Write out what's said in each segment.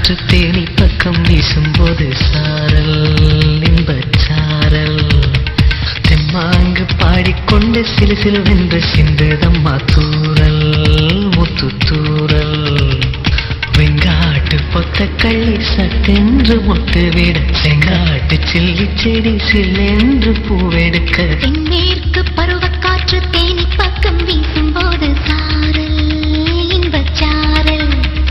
காற்று தேனி பக்கம் வீசும்போது சாரல் இன்பச்சாரல் தெம்மாங்கு பாடிக்கொண்டு சிலு சிலுவென்று சிந்துதம்மா தூரல் முத்து தூரல் வெங்காட்டு பொத்த கள்ளி சட்டென்று மொட்டு விட செங்காட்டு சில்லி செடி சில்லென்று பூவெடுக்க தென்மேற்கு பருவக்காற்று தேனி பக்கம் வீசும்போது சாரல் இன்பச்சாரல்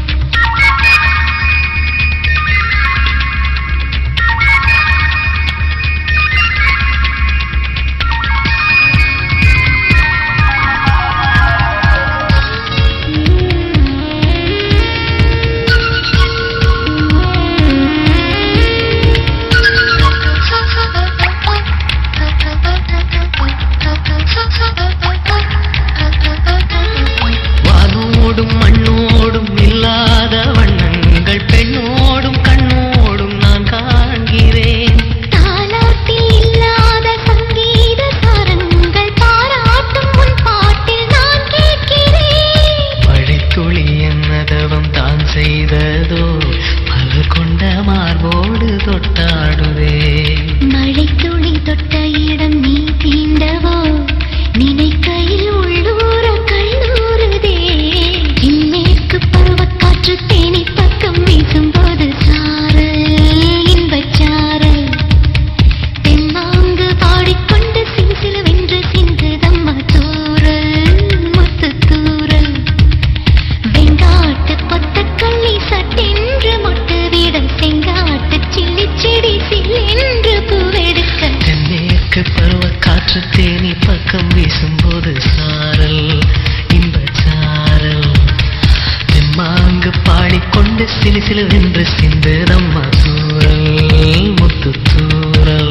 வானோடும் மண்ணோடும் இல்லாத வண்ணங்கள் பெண்ணோடும் கண்ணோடும் நான் காண்கிறேன் தாலாட்டில் இல்லாத சங்கீத சாரங்கள் பாராட்டும் உன் பாட்டில் நான் கேட்கிறேன் மழைத்துளி என்னதவம் தான் செய்ததோ பல் கொண்ட மார்போடு தொட்டாடுதே மழை துளி தொட்ட இடம் நீ தீண்டவோ நினைக்கையில் உள்ளூர கல்லூருதே தென்மேற்கு பருவக்காற்று தேனி பக்கம் வீசும்போது சாரல் இன்பச்சாரல் தெம்மாங்கு பாடிக்கொண்டு சிலுசிலுவென்று சிந்துதம்மா தூரல் முத்து தூரல் வெங்காட்டு பொத்தக்கள்ளி சட்டென்று மொட்டு விட செங்காட்டு சில்லி செடி சில்லென்று பூவெடுக்க தென்மேற்கு பருவ காற்று தேனி பக்கம் வீசும்போது சாரல் இன்பச்சாரல் தெம்மாங்கு பாடிக்கொண்டு சிலு சிலுவென்று சிந்துதம்மா தூரல் முத்து தூரல்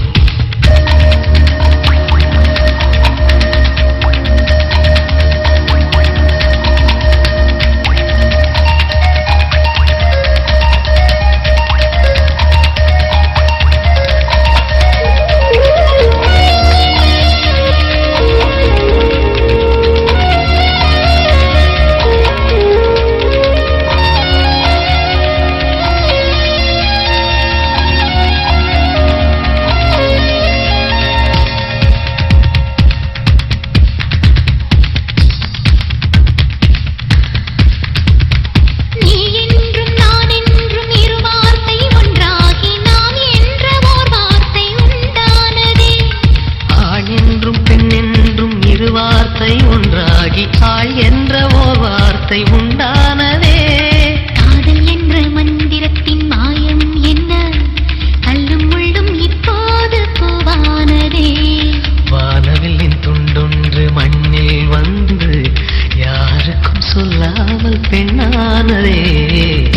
வார்த்தை ஒன்றாகி ஆள் என்ற ஓர் வார்த்தை உண்டானதே காதல் என்ற மந்திரத்தின் மாயம் என்ன கல்லும் முள்ளும் இப்போது பூவானதே வானவில்லின் துண்டொன்று மண்ணில் வந்து யாருக்கும் சொல்லாமல் பெண்ணானதே